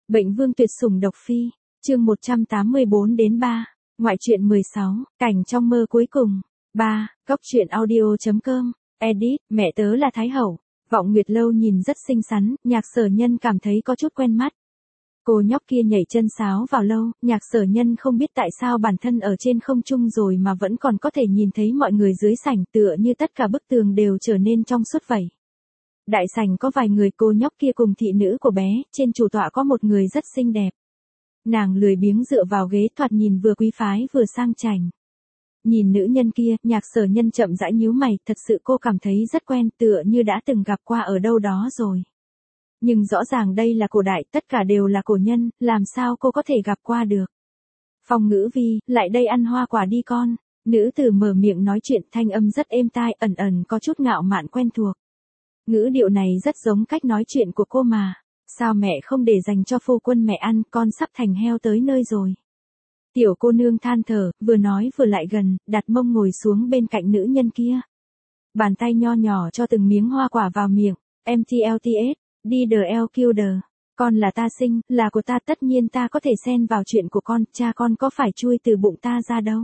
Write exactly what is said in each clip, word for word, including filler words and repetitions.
Bệnh vương tuyệt sủng độc phi, chương một trăm tám mươi bốn đến ba, ngoại truyện mười sáu, cảnh trong mơ cuối cùng. ba, Cóc truyện audio chấm com, edit, mẹ tớ là Thái Hậu. Vọng Nguyệt Lâu nhìn rất xinh xắn, Nhạc Sở Nhân cảm thấy có chút quen mắt. Cô nhóc kia nhảy chân sáo vào lâu, Nhạc Sở Nhân không biết tại sao bản thân ở trên không trung rồi mà vẫn còn có thể nhìn thấy mọi người dưới sảnh, tựa như tất cả bức tường đều trở nên trong suốt vậy. Đại sảnh có vài người, cô nhóc kia cùng thị nữ của bé, trên chủ tọa có một người rất xinh đẹp. Nàng lười biếng dựa vào ghế, thoạt nhìn vừa quý phái vừa sang chảnh. Nhìn nữ nhân kia, Nhạc Sở Nhân chậm rãi nhíu mày, thật sự cô cảm thấy rất quen, tựa như đã từng gặp qua ở đâu đó rồi. Nhưng rõ ràng đây là cổ đại, tất cả đều là cổ nhân, làm sao cô có thể gặp qua được. Phong Ngữ Vi, lại đây ăn hoa quả đi con. Nữ tử mở miệng nói chuyện, thanh âm rất êm tai, ẩn ẩn có chút ngạo mạn quen thuộc. Ngữ điệu này rất giống cách nói chuyện của cô mà. Sao mẹ không để dành cho phu quân mẹ ăn, con sắp thành heo tới nơi rồi. Tiểu cô nương than thở, vừa nói vừa lại gần, đặt mông ngồi xuống bên cạnh nữ nhân kia. Bàn tay nho nhỏ cho từng miếng hoa quả vào miệng. em tê lờ tê ét, đi đờ eo kiu đờ. Con là ta sinh, là của ta, tất nhiên ta có thể xen vào chuyện của con, cha con có phải chui từ bụng ta ra đâu.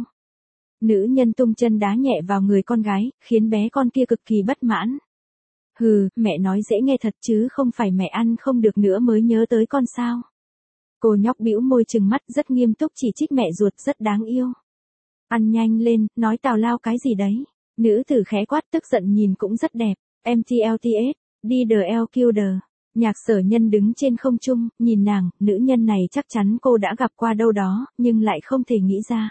Nữ nhân tung chân đá nhẹ vào người con gái, khiến bé con kia cực kỳ bất mãn. Hừ, mẹ nói dễ nghe thật chứ không phải mẹ ăn không được nữa mới nhớ tới con sao. Cô nhóc bĩu môi trừng mắt rất nghiêm túc chỉ trích mẹ ruột rất đáng yêu. Ăn nhanh lên, nói tào lao cái gì đấy. Nữ tử khẽ quát, tức giận nhìn cũng rất đẹp. em tê lờ tê ét, đi đờ eo kiu đờ. Nhạc Sở Nhân đứng trên không trung, nhìn nàng, nữ nhân này chắc chắn cô đã gặp qua đâu đó, nhưng lại không thể nghĩ ra.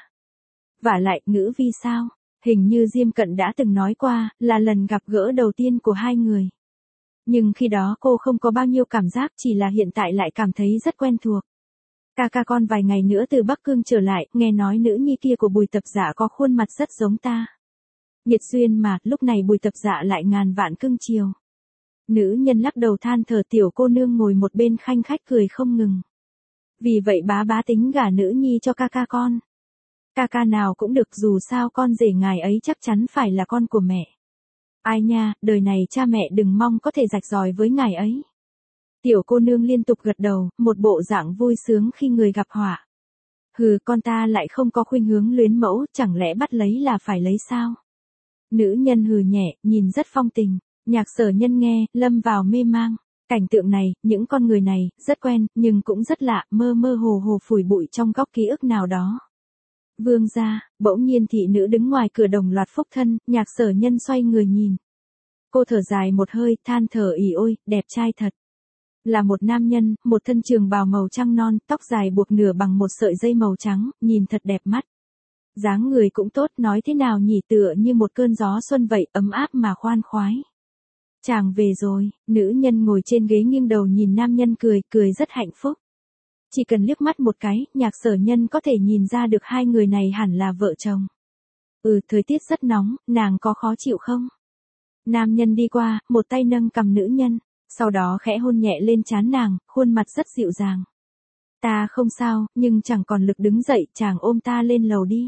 Vả lại, Ngữ Vi sao? Hình như Diêm Cận đã từng nói qua, là lần gặp gỡ đầu tiên của hai người. Nhưng khi đó cô không có bao nhiêu cảm giác, chỉ là hiện tại lại cảm thấy rất quen thuộc. Ca ca con vài ngày nữa từ Bắc Cương trở lại, nghe nói nữ nhi kia của Bùi Tập Dạ có khuôn mặt rất giống ta. Nhiệt duyên mà, lúc này Bùi Tập Dạ lại ngàn vạn cưng chiều. Nữ nhân lắc đầu than thở, tiểu cô nương ngồi một bên khanh khách cười không ngừng. Vì vậy bá bá tính gả nữ nhi cho ca ca con. Ca ca nào cũng được, dù sao con rể ngài ấy chắc chắn phải là con của mẹ. Ai nha, đời này cha mẹ đừng mong có thể rạch ròi với ngài ấy. Tiểu cô nương liên tục gật đầu, một bộ dạng vui sướng khi người gặp họa. Hừ, con ta lại không có khuynh hướng luyến mẫu, chẳng lẽ bắt lấy là phải lấy sao? Nữ nhân hừ nhẹ, nhìn rất phong tình. Nhạc Sở Nhân nghe, lâm vào mê mang. Cảnh tượng này, những con người này, rất quen, nhưng cũng rất lạ, mơ mơ hồ hồ phủi bụi trong góc ký ức nào đó. Vương gia, bỗng nhiên thị nữ đứng ngoài cửa đồng loạt phúc thân, Nhạc Sở Nhân xoay người nhìn. Cô thở dài một hơi, than thở ỉ ôi, đẹp trai thật. Là một nam nhân, một thân trường bào màu trăng non, tóc dài buộc nửa bằng một sợi dây màu trắng, nhìn thật đẹp mắt. Dáng người cũng tốt, nói thế nào nhỉ, tựa như một cơn gió xuân vậy, ấm áp mà khoan khoái. Chàng về rồi, nữ nhân ngồi trên ghế nghiêng đầu nhìn nam nhân cười, cười rất hạnh phúc. Chỉ cần liếc mắt một cái, Nhạc Sở Nhân có thể nhìn ra được hai người này hẳn là vợ chồng. Ừ, thời tiết rất nóng, nàng có khó chịu không? Nam nhân đi qua, một tay nâng cằm nữ nhân, sau đó khẽ hôn nhẹ lên trán nàng, khuôn mặt rất dịu dàng. Ta không sao, nhưng chẳng còn lực đứng dậy, chàng ôm ta lên lầu đi.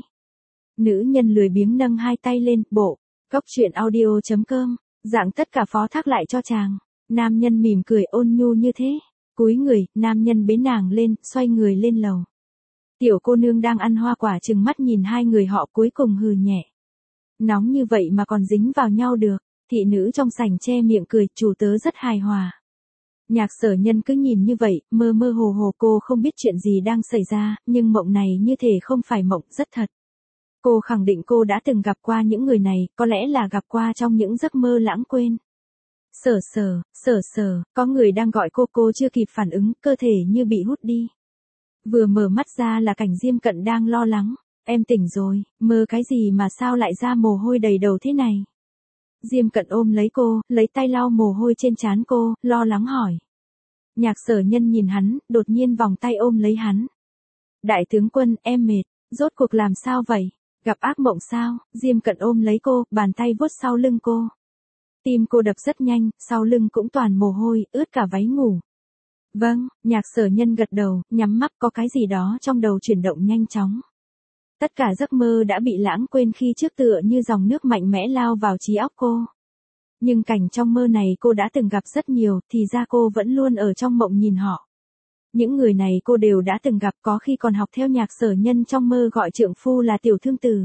Nữ nhân lười biếng nâng hai tay lên, bộ, Cóc truyện audio chấm com, dạng tất cả phó thác lại cho chàng. Nam nhân mỉm cười ôn nhu như thế. Cúi người, nam nhân bế nàng lên, xoay người lên lầu. Tiểu cô nương đang ăn hoa quả trừng mắt nhìn hai người họ, cuối cùng hừ nhẹ. Nóng như vậy mà còn dính vào nhau được. Thị nữ trong sảnh che miệng cười, chủ tớ rất hài hòa. Nhạc Sở Nhân cứ nhìn như vậy, mơ mơ hồ hồ, cô không biết chuyện gì đang xảy ra, nhưng mộng này như thể không phải mộng, rất thật. Cô khẳng định cô đã từng gặp qua những người này, có lẽ là gặp qua trong những giấc mơ lãng quên. Sở sở, sở sở, có người đang gọi cô, cô chưa kịp phản ứng, cơ thể như bị hút đi. Vừa mở mắt ra là cảnh Diêm Cận đang lo lắng. Em tỉnh rồi, mơ cái gì mà sao lại ra mồ hôi đầy đầu thế này? Diêm Cận ôm lấy cô, lấy tay lau mồ hôi trên trán cô, lo lắng hỏi. Nhạc Sở Nhân nhìn hắn, đột nhiên vòng tay ôm lấy hắn. Đại tướng quân, em mệt, rốt cuộc làm sao vậy? Gặp ác mộng sao? Diêm Cận ôm lấy cô, bàn tay vuốt sau lưng cô. Tim cô đập rất nhanh, sau lưng cũng toàn mồ hôi, ướt cả váy ngủ. Vâng, Nhạc Sở Nhân gật đầu, nhắm mắt, có cái gì đó trong đầu chuyển động nhanh chóng. Tất cả giấc mơ đã bị lãng quên khi trước, tựa như dòng nước mạnh mẽ lao vào trí óc cô. Nhưng cảnh trong mơ này cô đã từng gặp rất nhiều, thì ra cô vẫn luôn ở trong mộng nhìn họ. Những người này cô đều đã từng gặp, có khi còn học theo Nhạc Sở Nhân trong mơ gọi trượng phu là tiểu thương tử.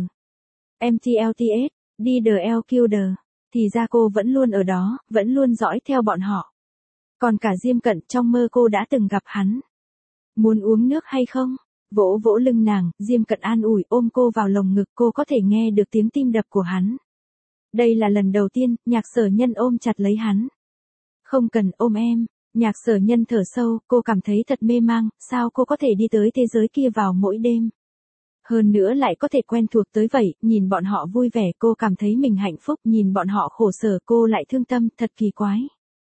em tê lờ tê ét, đi the L Killer. Thì ra cô vẫn luôn ở đó, vẫn luôn dõi theo bọn họ. Còn cả Diêm Cận, trong mơ cô đã từng gặp hắn. Muốn uống nước hay không? Vỗ vỗ lưng nàng, Diêm Cận an ủi, ôm cô vào lồng ngực, cô có thể nghe được tiếng tim đập của hắn. Đây là lần đầu tiên, Nhạc Sở Nhân ôm chặt lấy hắn. Không cần ôm em. Nhạc Sở Nhân thở sâu, cô cảm thấy thật mê mang, sao cô có thể đi tới thế giới kia vào mỗi đêm. Hơn nữa lại có thể quen thuộc tới vậy, nhìn bọn họ vui vẻ cô cảm thấy mình hạnh phúc, nhìn bọn họ khổ sở cô lại thương tâm, thật kỳ quái.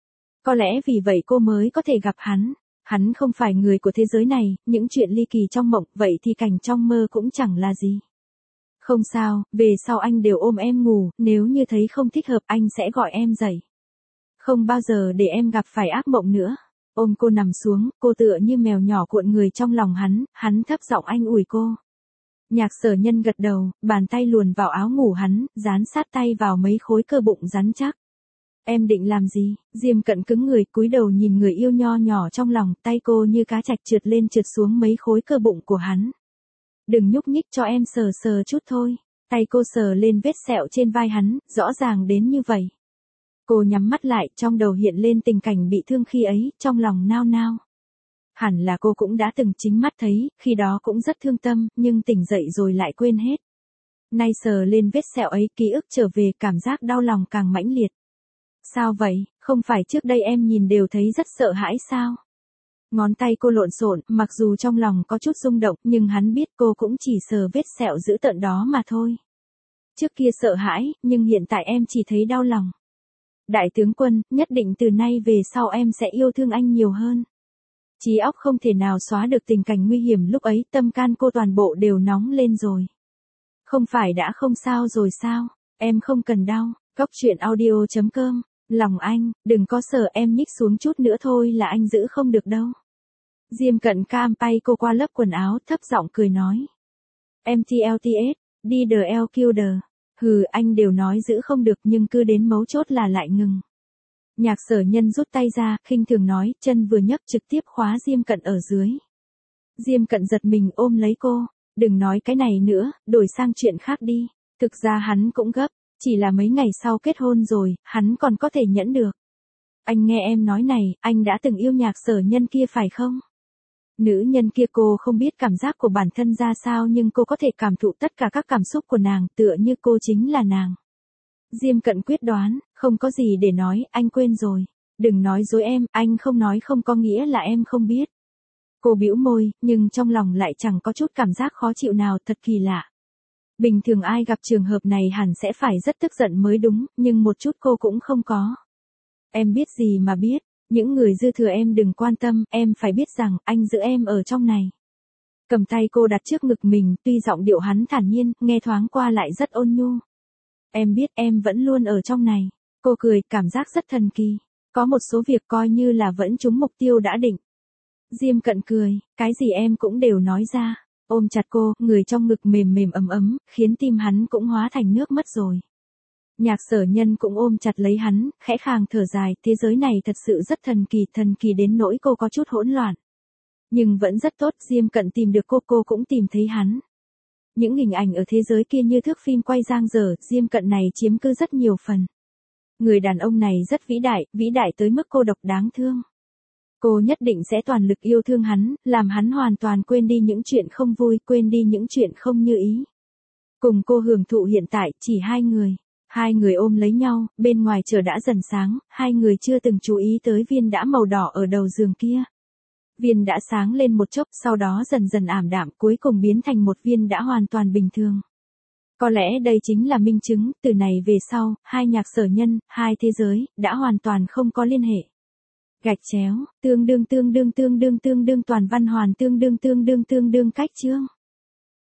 Có lẽ vì vậy cô mới có thể gặp hắn. Hắn không phải người của thế giới này, những chuyện ly kỳ trong mộng, vậy thì cảnh trong mơ cũng chẳng là gì. Không sao, về sau anh đều ôm em ngủ, nếu như thấy không thích hợp anh sẽ gọi em dậy. Không bao giờ để em gặp phải ác mộng nữa. Ôm cô nằm xuống, cô tựa như mèo nhỏ cuộn người trong lòng hắn, hắn thấp giọng anh ủi cô. Nhạc Sở Nhân gật đầu, bàn tay luồn vào áo ngủ hắn, dán sát tay vào mấy khối cơ bụng rắn chắc. Em định làm gì? Diêm Cận cứng người, cúi đầu nhìn người yêu nho nhỏ trong lòng, tay cô như cá trạch trượt lên trượt xuống mấy khối cơ bụng của hắn. Đừng nhúc nhích cho em sờ sờ chút thôi. Tay cô sờ lên vết sẹo trên vai hắn, rõ ràng đến như vậy. Cô nhắm mắt lại, trong đầu hiện lên tình cảnh bị thương khi ấy, trong lòng nao nao. Hẳn là cô cũng đã từng chính mắt thấy, khi đó cũng rất thương tâm, nhưng tỉnh dậy rồi lại quên hết. Nay sờ lên vết sẹo ấy, ký ức trở về, cảm giác đau lòng càng mãnh liệt. Sao vậy, không phải trước đây em nhìn đều thấy rất sợ hãi sao? Ngón tay cô lộn xộn, mặc dù trong lòng có chút rung động, nhưng hắn biết cô cũng chỉ sờ vết sẹo dữ tợn đó mà thôi. Trước kia sợ hãi, nhưng hiện tại em chỉ thấy đau lòng. Đại tướng quân, nhất định từ nay về sau em sẽ yêu thương anh nhiều hơn. Trí óc không thể nào xóa được tình cảnh nguy hiểm lúc ấy, tâm can cô toàn bộ đều nóng lên rồi. Không phải đã không sao rồi sao? Em không cần đau. Cóc truyện audio chấm com. Lòng anh, đừng có sợ, em nhích xuống chút nữa thôi là anh giữ không được đâu. Diêm Cận cam tay cô qua lớp quần áo, thấp giọng cười nói. em tê lờ tê ét, đi the L Killer. Hừ, anh đều nói giữ không được nhưng cứ đến mấu chốt là lại ngừng. Nhạc Sở Nhân rút tay ra, khinh thường nói, chân vừa nhấc trực tiếp khóa Diêm Cận ở dưới. Diêm Cận giật mình ôm lấy cô, đừng nói cái này nữa, đổi sang chuyện khác đi. Thực ra hắn cũng gấp, chỉ là mấy ngày sau kết hôn rồi, hắn còn có thể nhẫn được. Anh nghe em nói này, anh đã từng yêu Nhạc Sở Nhân kia phải không? Nữ nhân kia cô không biết cảm giác của bản thân ra sao nhưng cô có thể cảm thụ tất cả các cảm xúc của nàng, tựa như cô chính là nàng. Diêm Cận quyết đoán, không có gì để nói, anh quên rồi. Đừng nói dối em, anh không nói không có nghĩa là em không biết. Cô bĩu môi, nhưng trong lòng lại chẳng có chút cảm giác khó chịu nào, thật kỳ lạ. Bình thường ai gặp trường hợp này hẳn sẽ phải rất tức giận mới đúng, nhưng một chút cô cũng không có. Em biết gì mà biết, những người dư thừa em đừng quan tâm, em phải biết rằng anh giữ em ở trong này. Cầm tay cô đặt trước ngực mình, tuy giọng điệu hắn thản nhiên, nghe thoáng qua lại rất ôn nhu. Em biết em vẫn luôn ở trong này. Cô cười, cảm giác rất thần kỳ. Có một số việc coi như là vẫn trúng mục tiêu đã định. Diêm Cận cười, cái gì em cũng đều nói ra. Ôm chặt cô, người trong ngực mềm mềm ấm ấm, khiến tim hắn cũng hóa thành nước mất rồi. Nhạc Sở Nhân cũng ôm chặt lấy hắn, khẽ khàng thở dài, thế giới này thật sự rất thần kỳ, thần kỳ đến nỗi cô có chút hỗn loạn. Nhưng vẫn rất tốt, Diêm Cận tìm được cô, cô cũng tìm thấy hắn. Những hình ảnh ở thế giới kia như thước phim quay dang dở, Diêm Cận này chiếm cứ rất nhiều phần. Người đàn ông này rất vĩ đại, vĩ đại tới mức cô độc đáng thương. Cô nhất định sẽ toàn lực yêu thương hắn, làm hắn hoàn toàn quên đi những chuyện không vui, quên đi những chuyện không như ý. Cùng cô hưởng thụ hiện tại, chỉ hai người. Hai người ôm lấy nhau, bên ngoài trời đã dần sáng, hai người chưa từng chú ý tới viên đã màu đỏ ở đầu giường kia. Viên đã sáng lên một chốc, sau đó dần dần ảm đạm, cuối cùng biến thành một viên đã hoàn toàn bình thường. Có lẽ đây chính là minh chứng, từ này về sau, hai Nhạc Sở Nhân, hai thế giới, đã hoàn toàn không có liên hệ. Gạch chéo, tương đương tương đương tương đương tương đương toàn văn hoàn tương đương tương đương tương đương cách chương.